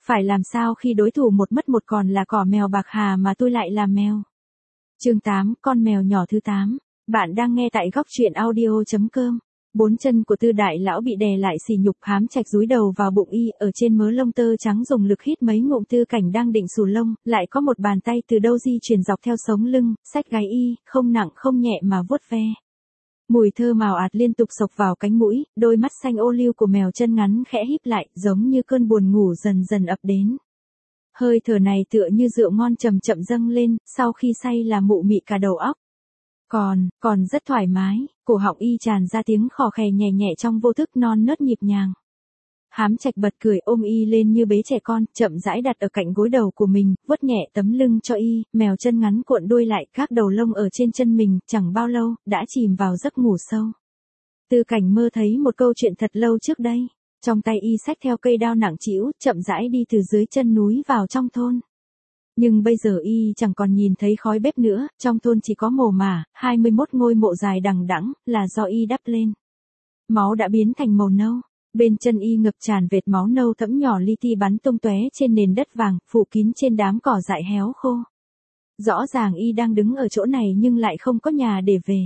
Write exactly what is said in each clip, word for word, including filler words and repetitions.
Phải làm sao khi đối thủ một mất một còn là cỏ mèo bạc hà mà tôi lại là mèo. Chương tám, con mèo nhỏ thứ tám. Bạn đang nghe tại góc truyện audio chấm com. Bốn chân của Tư đại lão bị đè lại xì nhục, hám chạch dúi đầu vào bụng y, ở trên mớ lông tơ trắng dùng lực hít mấy ngụm. Tư Cảnh đang định xù lông, lại có một bàn tay từ đâu di chuyển dọc theo sống lưng, xách gáy y, không nặng không nhẹ mà vuốt ve. Mùi thơ mào ạt liên tục xộc vào cánh mũi, đôi mắt xanh ô liu của mèo chân ngắn khẽ híp lại, giống như cơn buồn ngủ dần dần ập đến. Hơi thở này tựa như rượu ngon chậm chậm dâng lên, sau khi say là mụ mị cả đầu óc. Còn, còn rất thoải mái, cổ họng y tràn ra tiếng khò khè nhẹ nhẹ trong vô thức non nớt nhịp nhàng. Hám Trạch bật cười ôm y lên như bế trẻ con, chậm rãi đặt ở cạnh gối đầu của mình, vuốt nhẹ tấm lưng cho y, mèo chân ngắn cuộn đuôi lại, các đầu lông ở trên chân mình, chẳng bao lâu, đã chìm vào giấc ngủ sâu. Tư Cảnh mơ thấy một câu chuyện thật lâu trước đây, trong tay y xách theo cây đao nặng trĩu, chậm rãi đi từ dưới chân núi vào trong thôn. Nhưng bây giờ y chẳng còn nhìn thấy khói bếp nữa, trong thôn chỉ có mồ mả, hai mươi mốt ngôi mộ dài đằng đẵng, là do y đắp lên. Máu đã biến thành màu nâu. Bên chân y ngập tràn vệt máu nâu thẫm nhỏ li ti bắn tung tóe trên nền đất vàng, phủ kín trên đám cỏ dại héo khô. Rõ ràng y đang đứng ở chỗ này nhưng lại không có nhà để về.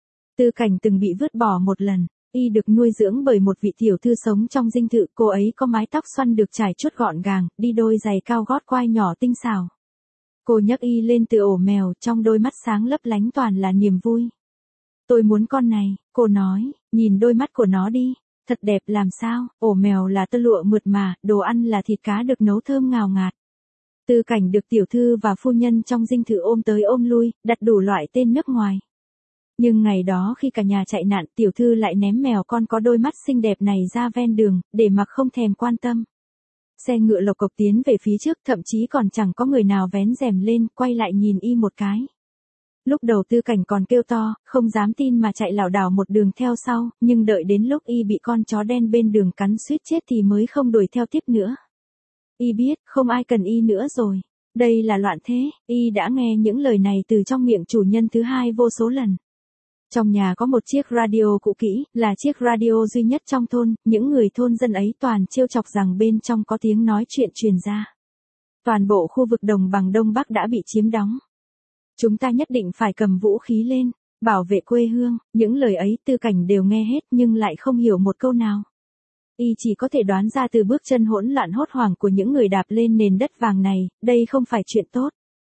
Tư Cảnh từng bị vứt bỏ một lần, y được nuôi dưỡng bởi một vị tiểu thư sống trong dinh thự, cô ấy có mái tóc xoăn được trải chuốt gọn gàng, đi đôi giày cao gót quai nhỏ tinh xảo. Cô nhấc y lên từ ổ mèo, trong đôi mắt sáng lấp lánh toàn là niềm vui. Tôi muốn con này, cô nói, nhìn đôi mắt của nó đi. Thật đẹp làm sao, ổ mèo là tơ lụa mượt mà, đồ ăn là thịt cá được nấu thơm ngào ngạt. Tư Cảnh được tiểu thư và phu nhân trong dinh thự ôm tới ôm lui, đặt đủ loại tên nước ngoài. Nhưng ngày đó khi cả nhà chạy nạn, tiểu thư lại ném mèo con có đôi mắt xinh đẹp này ra ven đường, để mặc không thèm quan tâm. Xe ngựa lộc cộc tiến về phía trước, thậm chí còn chẳng có người nào vén rèm lên, quay lại nhìn y một cái. Lúc đầu Tư Cảnh còn kêu to, không dám tin mà chạy lảo đảo một đường theo sau, nhưng đợi đến lúc y bị con chó đen bên đường cắn suýt chết thì mới không đuổi theo tiếp nữa. Y biết, không ai cần y nữa rồi. Đây là loạn thế, y đã nghe những lời này từ trong miệng chủ nhân thứ hai vô số lần. Trong nhà có một chiếc radio cũ kỹ, là chiếc radio duy nhất trong thôn, những người thôn dân ấy toàn trêu chọc rằng bên trong có tiếng nói chuyện truyền ra. Toàn bộ khu vực đồng bằng Đông Bắc đã bị chiếm đóng. Chúng ta nhất định phải cầm vũ khí lên, bảo vệ quê hương, những lời ấy Tư Cảnh đều nghe hết nhưng lại không hiểu một câu nào. Y chỉ có thể đoán ra từ bước chân hỗn loạn hốt hoảng của những người đạp lên nền đất vàng này, đây không phải chuyện tốt.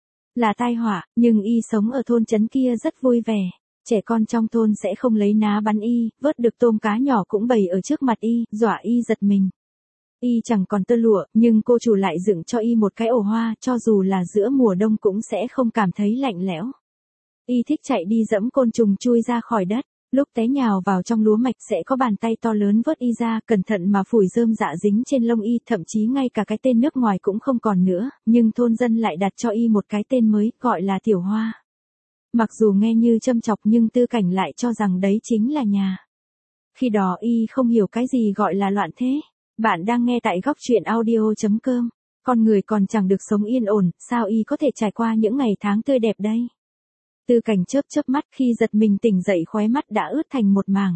Là tai họa, nhưng y sống ở thôn trấn kia rất vui vẻ. Trẻ con trong thôn sẽ không lấy ná bắn y, vớt được tôm cá nhỏ cũng bày ở trước mặt y, dọa y giật mình. Y chẳng còn tơ lụa, nhưng cô chủ lại dựng cho y một cái ổ hoa, cho dù là giữa mùa đông cũng sẽ không cảm thấy lạnh lẽo. Y thích chạy đi dẫm côn trùng chui ra khỏi đất, lúc té nhào vào trong lúa mạch sẽ có bàn tay to lớn vớt y ra, cẩn thận mà phủi rơm rạ dính trên lông y, thậm chí ngay cả cái tên nước ngoài cũng không còn nữa, nhưng thôn dân lại đặt cho y một cái tên mới, gọi là Tiểu Hoa. Mặc dù nghe như châm chọc nhưng Tư Cảnh lại cho rằng đấy chính là nhà. Khi đó y không hiểu cái gì gọi là loạn thế. Bạn đang nghe tại góc truyện audio chấm com. Con người còn chẳng được sống yên ổn, sao y có thể trải qua những ngày tháng tươi đẹp đây? Tư Cảnh chớp chớp mắt, khi giật mình tỉnh dậy khóe mắt đã ướt thành một mảng.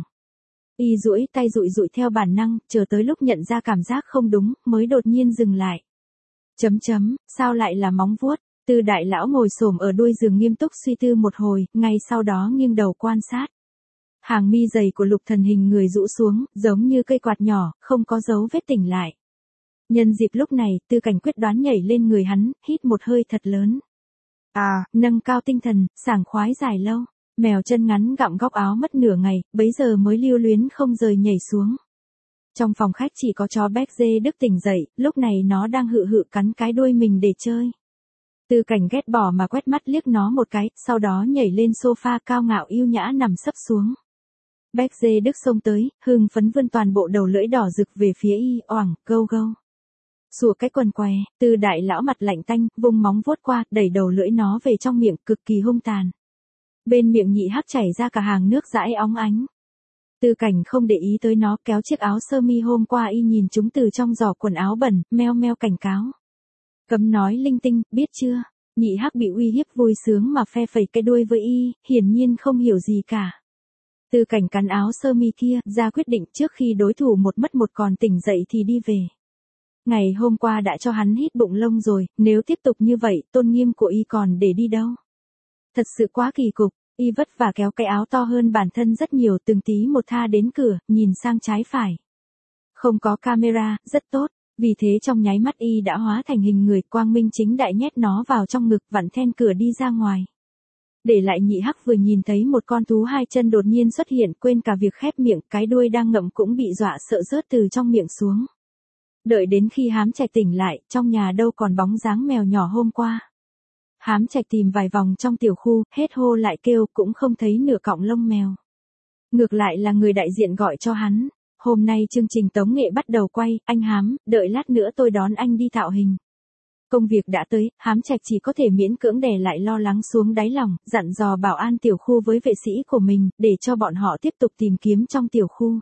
Y duỗi tay dụi dụi theo bản năng, chờ tới lúc nhận ra cảm giác không đúng, mới đột nhiên dừng lại. Chấm chấm, sao lại là móng vuốt? Tư đại lão ngồi xổm ở đuôi giường nghiêm túc suy tư một hồi, ngay sau đó nghiêng đầu quan sát. Hàng mi dày của Lục Thần hình người rũ xuống, giống như cây quạt nhỏ, không có dấu vết tỉnh lại. Nhân dịp lúc này, Tư Cảnh quyết đoán nhảy lên người hắn, hít một hơi thật lớn. À, nâng cao tinh thần, sảng khoái dài lâu. Mèo chân ngắn gặm góc áo mất nửa ngày, bấy giờ mới lưu luyến không rời nhảy xuống. Trong phòng khách chỉ có chó Béc Dê Đức tỉnh dậy, lúc này nó đang hự hự cắn cái đuôi mình để chơi. Tư Cảnh ghét bỏ mà quét mắt liếc nó một cái, sau đó nhảy lên sofa cao ngạo yêu nhã nằm sấp xuống. Béc Dê Đức xông tới, hưng phấn vươn toàn bộ đầu lưỡi đỏ rực về phía y, oảng, gâu gâu. Sủa cái quần què, Tư đại lão mặt lạnh tanh, vung móng vuốt qua, đẩy đầu lưỡi nó về trong miệng, cực kỳ hung tàn. Bên miệng nhị hắc chảy ra cả hàng nước dãi óng ánh. Tư Cảnh không để ý tới nó, kéo chiếc áo sơ mi hôm qua y nhìn chúng từ trong giỏ quần áo bẩn, meo meo cảnh cáo. Cấm nói linh tinh, biết chưa? Nhị hắc bị uy hiếp vui sướng mà phe phẩy cái đuôi với y, hiển nhiên không hiểu gì cả. Tư Cảnh cắn áo sơ mi kia, ra quyết định trước khi đối thủ một mất một còn tỉnh dậy thì đi về. Ngày hôm qua đã cho hắn hít bụng lông rồi, nếu tiếp tục như vậy, tôn nghiêm của y còn để đi đâu. Thật sự quá kỳ cục, y vất vả kéo cái áo to hơn bản thân rất nhiều, từng tí một tha đến cửa, nhìn sang trái phải. Không có camera, rất tốt, vì thế trong nháy mắt y đã hóa thành hình người, quang minh chính đại nhét nó vào trong ngực, vặn then cửa đi ra ngoài. Để lại Nhị Hắc vừa nhìn thấy một con thú hai chân đột nhiên xuất hiện, quên cả việc khép miệng, cái đuôi đang ngậm cũng bị dọa sợ rớt từ trong miệng xuống. Đợi đến khi Hám Trạch tỉnh lại, trong nhà đâu còn bóng dáng mèo nhỏ hôm qua. Hám Trạch tìm vài vòng trong tiểu khu, hết hô lại kêu, cũng không thấy nửa cọng lông mèo. Ngược lại là người đại diện gọi cho hắn. Hôm nay chương trình tống nghệ bắt đầu quay, anh Hám, đợi lát nữa tôi đón anh đi tạo hình. Công việc đã tới, Hám Trạch chỉ có thể miễn cưỡng đè lại lo lắng xuống đáy lòng, dặn dò bảo an tiểu khu với vệ sĩ của mình, để cho bọn họ tiếp tục tìm kiếm trong tiểu khu.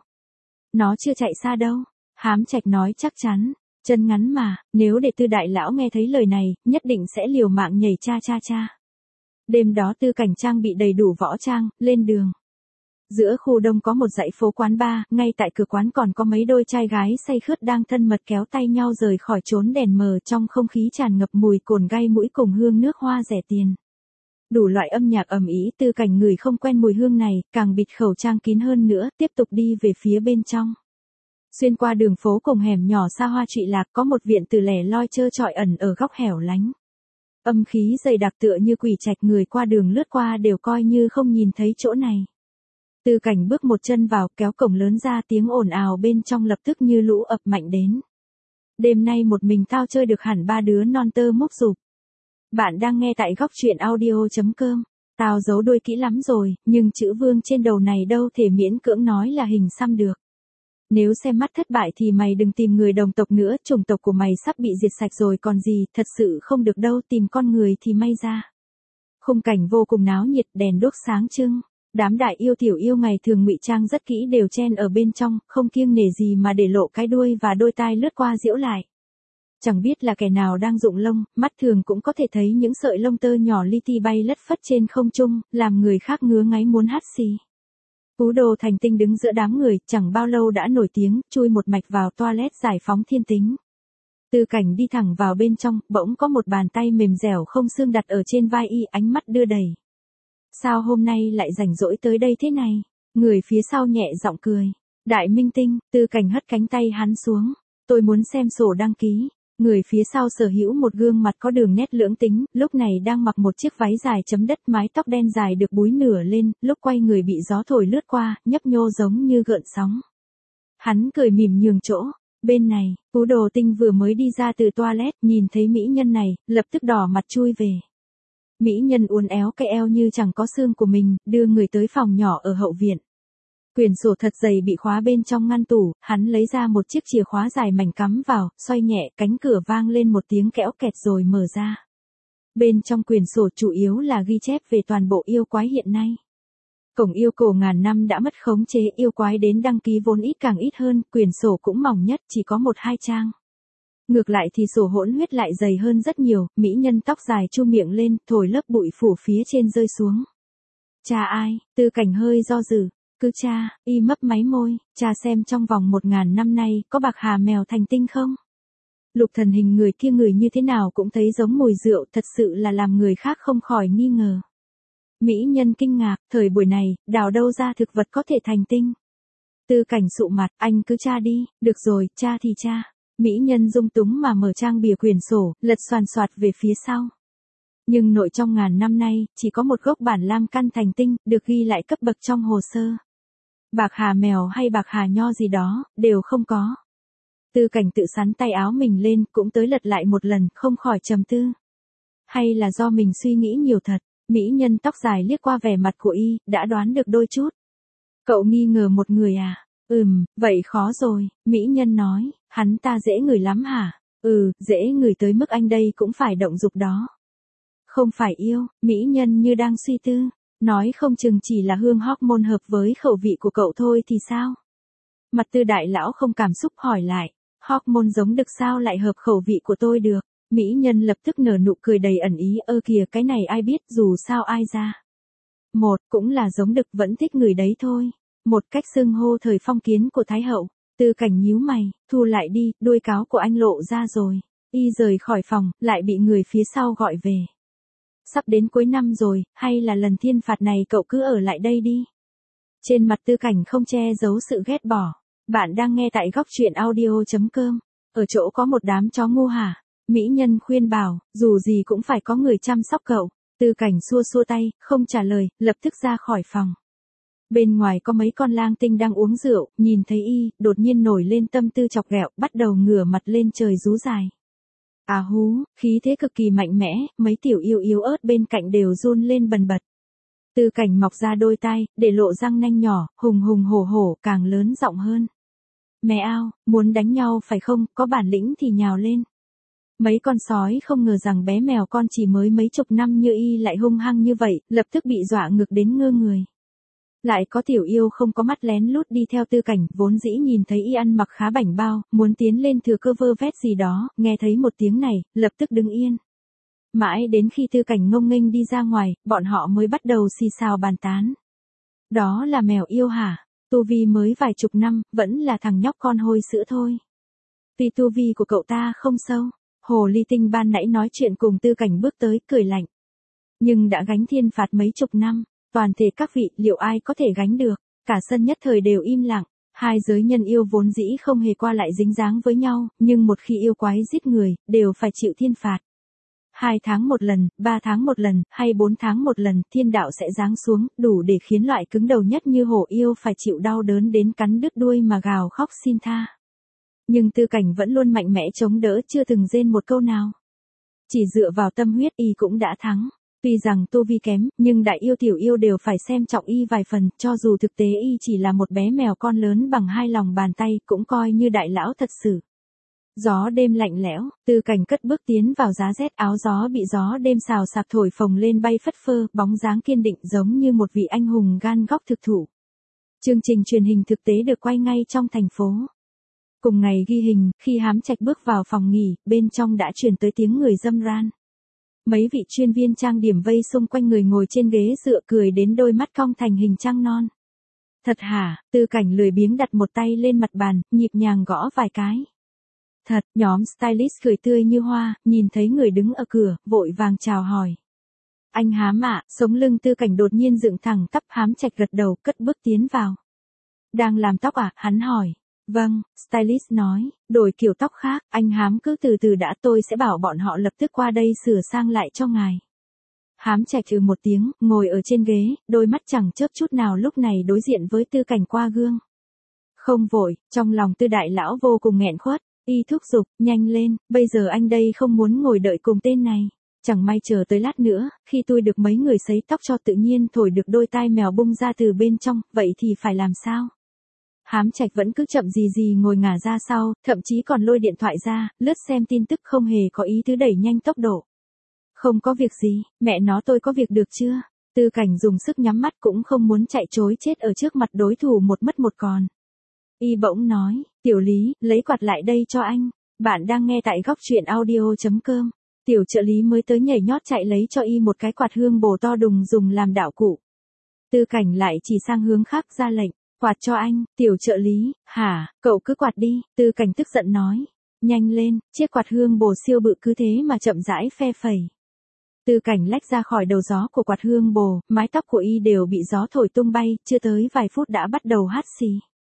Nó chưa chạy xa đâu. Hám Trạch nói chắc chắn, chân ngắn mà, nếu để Tư đại lão nghe thấy lời này, nhất định sẽ liều mạng nhảy cha cha cha. Đêm đó Tư Cảnh trang bị đầy đủ võ trang, lên đường. Giữa khu đông có một dãy phố quán bar, ngay tại cửa quán còn có mấy đôi trai gái say khướt đang thân mật kéo tay nhau rời khỏi chốn đèn mờ, trong không khí tràn ngập mùi cồn gai mũi cùng hương nước hoa rẻ tiền. Đủ loại âm nhạc ầm ĩ, Tư Cảnh người không quen mùi hương này, càng bịt khẩu trang kín hơn nữa, tiếp tục đi về phía bên trong. Xuyên qua đường phố cùng hẻm nhỏ xa hoa trụy lạc, có một viện tử lẻ loi trơ trọi ẩn ở góc hẻo lánh. Âm khí dày đặc tựa như quỷ trạch, người qua đường lướt qua đều coi như không nhìn thấy chỗ này. Tư Cảnh bước một chân vào, kéo cổng lớn ra, tiếng ồn ào bên trong lập tức như lũ ập mạnh đến. Đêm nay một mình tao chơi được hẳn ba đứa non tơ mốc rụp. Bạn đang nghe tại góc truyện audio chấm com. Tao giấu đuôi kỹ lắm rồi, nhưng chữ vương trên đầu này đâu thể miễn cưỡng nói là hình xăm được. Nếu xem mắt thất bại thì mày đừng tìm người đồng tộc nữa, chủng tộc của mày sắp bị diệt sạch rồi còn gì, thật sự không được đâu, tìm con người thì may ra. Khung cảnh vô cùng náo nhiệt, đèn đuốc sáng trưng. Đám đại yêu tiểu yêu ngày thường ngụy trang rất kỹ đều chen ở bên trong, không kiêng nể gì mà để lộ cái đuôi và đôi tai lướt qua giễu lại. Chẳng biết là kẻ nào đang rụng lông, mắt thường cũng có thể thấy những sợi lông tơ nhỏ li ti bay lất phất trên không trung, làm người khác ngứa ngáy muốn hắt xì. Phú Đồ Thành Tinh đứng giữa đám người, chẳng bao lâu đã nổi tiếng, chui một mạch vào toilet giải phóng thiên tính. Tư Cảnh đi thẳng vào bên trong, bỗng có một bàn tay mềm dẻo không xương đặt ở trên vai y, ánh mắt đưa đẩy. Sao hôm nay lại rảnh rỗi tới đây thế này? Người phía sau nhẹ giọng cười. Đại minh tinh, Tư Cảnh hất cánh tay hắn xuống. Tôi muốn xem sổ đăng ký. Người phía sau sở hữu một gương mặt có đường nét lưỡng tính, lúc này đang mặc một chiếc váy dài chấm đất, mái tóc đen dài được búi nửa lên, lúc quay người bị gió thổi lướt qua, nhấp nhô giống như gợn sóng. Hắn cười mỉm nhường chỗ. Bên này, Phú Đồ Tinh vừa mới đi ra từ toilet, nhìn thấy mỹ nhân này, lập tức đỏ mặt chui về. Mỹ nhân uốn éo cái eo như chẳng có xương của mình, đưa người tới phòng nhỏ ở hậu viện. Quyển sổ thật dày bị khóa bên trong ngăn tủ, hắn lấy ra một chiếc chìa khóa dài mảnh cắm vào, xoay nhẹ, cánh cửa vang lên một tiếng kẽo kẹt rồi mở ra. Bên trong quyển sổ chủ yếu là ghi chép về toàn bộ yêu quái hiện nay. Cổng yêu cổ ngàn năm đã mất khống chế, yêu quái đến đăng ký vốn ít càng ít hơn, quyển sổ cũng mỏng nhất, chỉ có một hai trang. Ngược lại thì sổ hỗn huyết lại dày hơn rất nhiều, mỹ nhân tóc dài chu miệng lên, thổi lớp bụi phủ phía trên rơi xuống. Cha ai? Tư Cảnh hơi do dự. Cứ cha, y mấp máy môi, cha xem trong vòng một ngàn năm nay, có bạc hà mèo thành tinh không? Lục Thần hình người kia người như thế nào cũng thấy giống mùi rượu, thật sự là làm người khác không khỏi nghi ngờ. Mỹ nhân kinh ngạc, thời buổi này, đào đâu ra thực vật có thể thành tinh? Tư Cảnh sụ mặt, anh cứ cha đi, được rồi, cha thì cha. Mỹ nhân dung túng mà mở trang bìa quyển sổ, lật xoàn xoạt về phía sau. Nhưng nội trong ngàn năm nay, chỉ có một gốc bản lam căn thành tinh, được ghi lại cấp bậc trong hồ sơ. Bạc hà mèo hay bạc hà nho gì đó, đều không có. Tư Cảnh tự sắn tay áo mình lên, cũng tới lật lại một lần, không khỏi trầm tư. Hay là do mình suy nghĩ nhiều thật, mỹ nhân tóc dài liếc qua vẻ mặt của y, đã đoán được đôi chút. Cậu nghi ngờ một người à? Ừm, vậy khó rồi, mỹ nhân nói, hắn ta dễ ngửi lắm hả? Ừ, dễ ngửi tới mức anh đây cũng phải động dục đó. Không phải yêu, mỹ nhân như đang suy tư. Nói không chừng chỉ là hương hormone hợp với khẩu vị của cậu thôi thì sao? Mặt Tư đại lão không cảm xúc hỏi lại, hormone giống đực sao lại hợp khẩu vị của tôi được? Mỹ nhân lập tức nở nụ cười đầy ẩn ý, ơ kìa cái này ai biết, dù sao ai ra. Một, cũng là giống đực vẫn thích người đấy thôi. Một cách xưng hô thời phong kiến của Thái hậu. Tư Cảnh nhíu mày, thu lại đi, đuôi cáo của anh lộ ra rồi. Y rời khỏi phòng, lại bị người phía sau gọi về. Sắp đến cuối năm rồi, hay là lần thiên phạt này cậu cứ ở lại đây đi. Trên mặt Tư Cảnh không che giấu sự ghét bỏ. Bạn đang nghe tại góc truyện audio chấm com. Ở chỗ có một đám chó ngu hả? Mỹ nhân khuyên bảo, dù gì cũng phải có người chăm sóc cậu. Tư Cảnh xua xua tay, không trả lời, lập tức ra khỏi phòng. Bên ngoài có mấy con lang tinh đang uống rượu, nhìn thấy y, đột nhiên nổi lên tâm tư chọc ghẹo, bắt đầu ngửa mặt lên trời rú dài. À hú, khí thế cực kỳ mạnh mẽ, mấy tiểu yêu yếu ớt bên cạnh đều run lên bần bật. Tư Cảnh mọc ra đôi tai, để lộ răng nanh nhỏ, hùng hùng hổ hổ, càng lớn giọng hơn. Mẹ ao, muốn đánh nhau phải không, có bản lĩnh thì nhào lên. Mấy con sói không ngờ rằng bé mèo con chỉ mới mấy chục năm như y lại hung hăng như vậy, lập tức bị dọa ngược đến ngơ người. Lại có tiểu yêu không có mắt lén lút đi theo Tư Cảnh, vốn dĩ nhìn thấy y ăn mặc khá bảnh bao, muốn tiến lên thừa cơ vơ vét gì đó, nghe thấy một tiếng này, lập tức đứng yên. Mãi đến khi Tư Cảnh ngông nghênh đi ra ngoài, bọn họ mới bắt đầu xì xào bàn tán. Đó là mèo yêu hả? Tu vi mới vài chục năm, vẫn là thằng nhóc con hôi sữa thôi. Tuy tu vi của cậu ta không sâu, hồ ly tinh ban nãy nói chuyện cùng Tư Cảnh bước tới, cười lạnh. Nhưng đã gánh thiên phạt mấy chục năm, toàn thể các vị, liệu ai có thể gánh được? Cả sân nhất thời đều im lặng. Hai giới nhân yêu vốn dĩ không hề qua lại dính dáng với nhau, nhưng một khi yêu quái giết người, đều phải chịu thiên phạt. Hai tháng một lần, ba tháng một lần, hay bốn tháng một lần, thiên đạo sẽ giáng xuống, đủ để khiến loại cứng đầu nhất như hổ yêu phải chịu đau đớn đến cắn đứt đuôi mà gào khóc xin tha. Nhưng Tư Cảnh vẫn luôn mạnh mẽ chống đỡ, chưa từng rên một câu nào. Chỉ dựa vào tâm huyết y cũng đã thắng. Tuy rằng tu vi kém, nhưng đại yêu tiểu yêu đều phải xem trọng y vài phần, cho dù thực tế y chỉ là một bé mèo con lớn bằng hai lòng bàn tay, cũng coi như đại lão thật sự. Gió đêm lạnh lẽo, Tư Cảnh cất bước tiến vào giá rét, áo gió bị gió đêm xào xạc thổi phồng lên bay phất phơ, bóng dáng kiên định giống như một vị anh hùng gan góc thực thụ. Chương trình truyền hình thực tế được quay ngay trong thành phố. Cùng ngày ghi hình, khi Hám Trạch bước vào phòng nghỉ, bên trong đã truyền tới tiếng người râm ran. Mấy vị chuyên viên trang điểm vây xung quanh người ngồi trên ghế dựa, cười đến đôi mắt cong thành hình trăng non. Thật hả? Tư Cảnh lười biếng đặt một tay lên mặt bàn, nhịp nhàng gõ vài cái. Thật, nhóm stylist cười tươi như hoa, nhìn thấy người đứng ở cửa, vội vàng chào hỏi. Anh Hám ạ, sống lưng Tư Cảnh đột nhiên dựng thẳng tắp, Hám Trạch gật đầu, cất bước tiến vào. Đang làm tóc à? Hắn hỏi. Vâng, stylist nói, đổi kiểu tóc khác, anh Hám cứ từ từ đã, tôi sẽ bảo bọn họ lập tức qua đây sửa sang lại cho ngài. Hám Trạch trừ một tiếng, ngồi ở trên ghế, đôi mắt chẳng chớp chút nào lúc này đối diện với Tư Cảnh qua gương. Không vội, trong lòng Tư đại lão vô cùng nghẹn khuất, y thúc giục, nhanh lên, bây giờ anh đây không muốn ngồi đợi cùng tên này. Chẳng may chờ tới lát nữa, khi tôi được mấy người sấy tóc cho tự nhiên thổi được đôi tai mèo bung ra từ bên trong, vậy thì phải làm sao? Hám Trạch vẫn cứ chậm gì gì ngồi ngả ra sau, thậm chí còn lôi điện thoại ra, lướt xem tin tức, không hề có ý tứ đẩy nhanh tốc độ. Không có việc gì, mẹ nó tôi có việc được chưa? Tư Cảnh dùng sức nhắm mắt, cũng không muốn chạy trối chết ở trước mặt đối thủ một mất một còn. Y bỗng nói, Tiểu Lý, lấy quạt lại đây cho anh. Bạn đang nghe tại góc truyện audio chấm com. Tiểu trợ lý mới tới nhảy nhót chạy lấy cho y một cái quạt hương bồ to đùng dùng làm đạo cụ. Tư Cảnh lại chỉ sang hướng khác ra lệnh. Quạt cho anh, tiểu trợ lý. Hả, cậu cứ quạt đi, Tư Cảnh tức giận nói. Nhanh lên, chiếc quạt hương bồ siêu bự cứ thế mà chậm rãi phe phẩy. Tư Cảnh lách ra khỏi đầu gió của quạt hương bồ, mái tóc của y đều bị gió thổi tung bay, chưa tới vài phút đã bắt đầu hắt xì.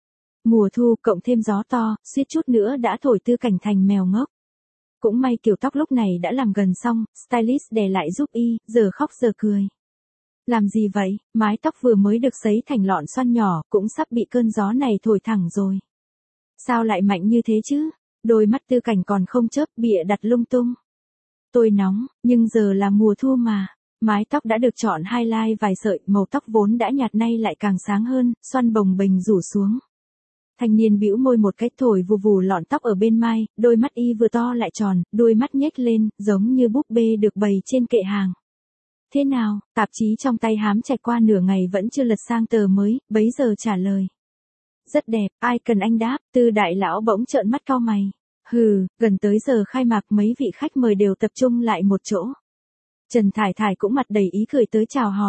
Mùa thu cộng thêm gió to, suýt chút nữa đã thổi Tư Cảnh thành mèo ngốc. Cũng may kiểu tóc lúc này đã làm gần xong, stylist đè lại giúp y, giờ khóc giờ cười. Làm gì vậy, mái tóc vừa mới được sấy thành lọn xoăn nhỏ, cũng sắp bị cơn gió này thổi thẳng rồi. Sao lại mạnh như thế chứ? Đôi mắt Tư Cảnh còn không chớp, bịa đặt lung tung. Tôi nóng, nhưng giờ là mùa thu mà. Mái tóc đã được chọn highlight vài sợi, màu tóc vốn đã nhạt nay lại càng sáng hơn, xoăn bồng bềnh rủ xuống. Thanh niên bĩu môi một cách thổi vù vù lọn tóc ở bên mai, đôi mắt y vừa to lại tròn, đuôi mắt nhếch lên, giống như búp bê được bày trên kệ hàng. Thế nào, tạp chí trong tay Hám Trạch qua nửa ngày vẫn chưa lật sang tờ mới, bấy giờ trả lời. Rất đẹp, ai cần anh đáp? Tư đại lão bỗng trợn mắt cau mày. Hừ, gần tới giờ khai mạc mấy vị khách mời đều tập trung lại một chỗ. Trần Thải Thải cũng mặt đầy ý cười tới chào hỏi.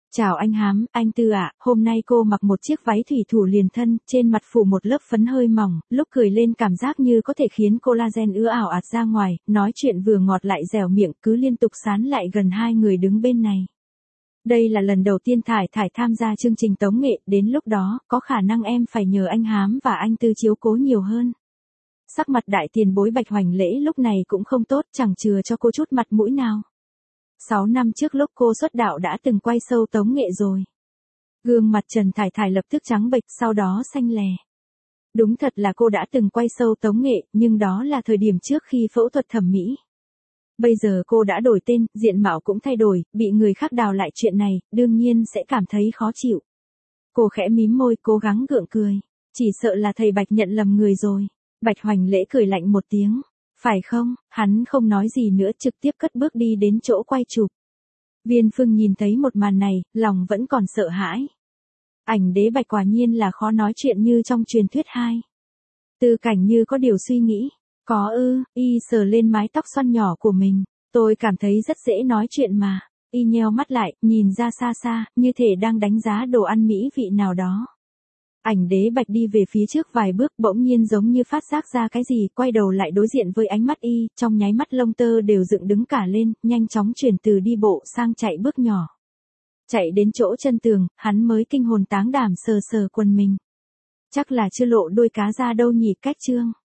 Chào anh Hám, anh Tư ạ, hôm nay cô mặc một chiếc váy thủy thủ liền thân, trên mặt phủ một lớp phấn hơi mỏng, lúc cười lên cảm giác như có thể khiến collagen ứa ảo ạt ra ngoài, nói chuyện vừa ngọt lại dẻo miệng, cứ liên tục sán lại gần hai người đứng bên này. Đây là lần đầu tiên Thải Thải tham gia chương trình tống nghệ, đến lúc đó, có khả năng em phải nhờ anh Hám và anh Tư chiếu cố nhiều hơn. Sắc mặt đại tiền bối Bạch Hoành Lễ lúc này cũng không tốt, chẳng chừa cho cô chút mặt mũi nào. Sáu năm trước lúc cô xuất đạo đã từng quay show tống nghệ rồi. Gương mặt Trần Thải Thải lập tức trắng bệch, sau đó xanh lè. Đúng thật là cô đã từng quay show tống nghệ, nhưng đó là thời điểm trước khi phẫu thuật thẩm mỹ. Bây giờ cô đã đổi tên, diện mạo cũng thay đổi, bị người khác đào lại chuyện này, đương nhiên sẽ cảm thấy khó chịu. Cô khẽ mím môi, cố gắng gượng cười. Chỉ sợ là thầy Bạch nhận lầm người rồi. Bạch Hoành Lễ cười lạnh một tiếng. Phải không, hắn không nói gì nữa, trực tiếp cất bước đi đến chỗ quay chụp. Viên Phương nhìn thấy một màn này, lòng vẫn còn sợ hãi. Ảnh đế Bạch quả nhiên là khó nói chuyện như trong truyền thuyết hai. Tư Cảnh như có điều suy nghĩ. Có ư, y sờ lên mái tóc xoăn nhỏ của mình. Tôi cảm thấy rất dễ nói chuyện mà. Y nheo mắt lại, nhìn ra xa xa, như thể đang đánh giá đồ ăn mỹ vị nào đó. Ảnh đế Bạch đi về phía trước vài bước, bỗng nhiên giống như phát giác ra cái gì, quay đầu lại đối diện với ánh mắt y, trong nháy mắt lông tơ đều dựng đứng cả lên, nhanh chóng chuyển từ đi bộ sang chạy bước nhỏ. Chạy đến chỗ chân tường, hắn mới kinh hồn táng đảm sờ sờ quần mình. Chắc là chưa lộ đuôi cá ra đâu nhỉ, cách chương.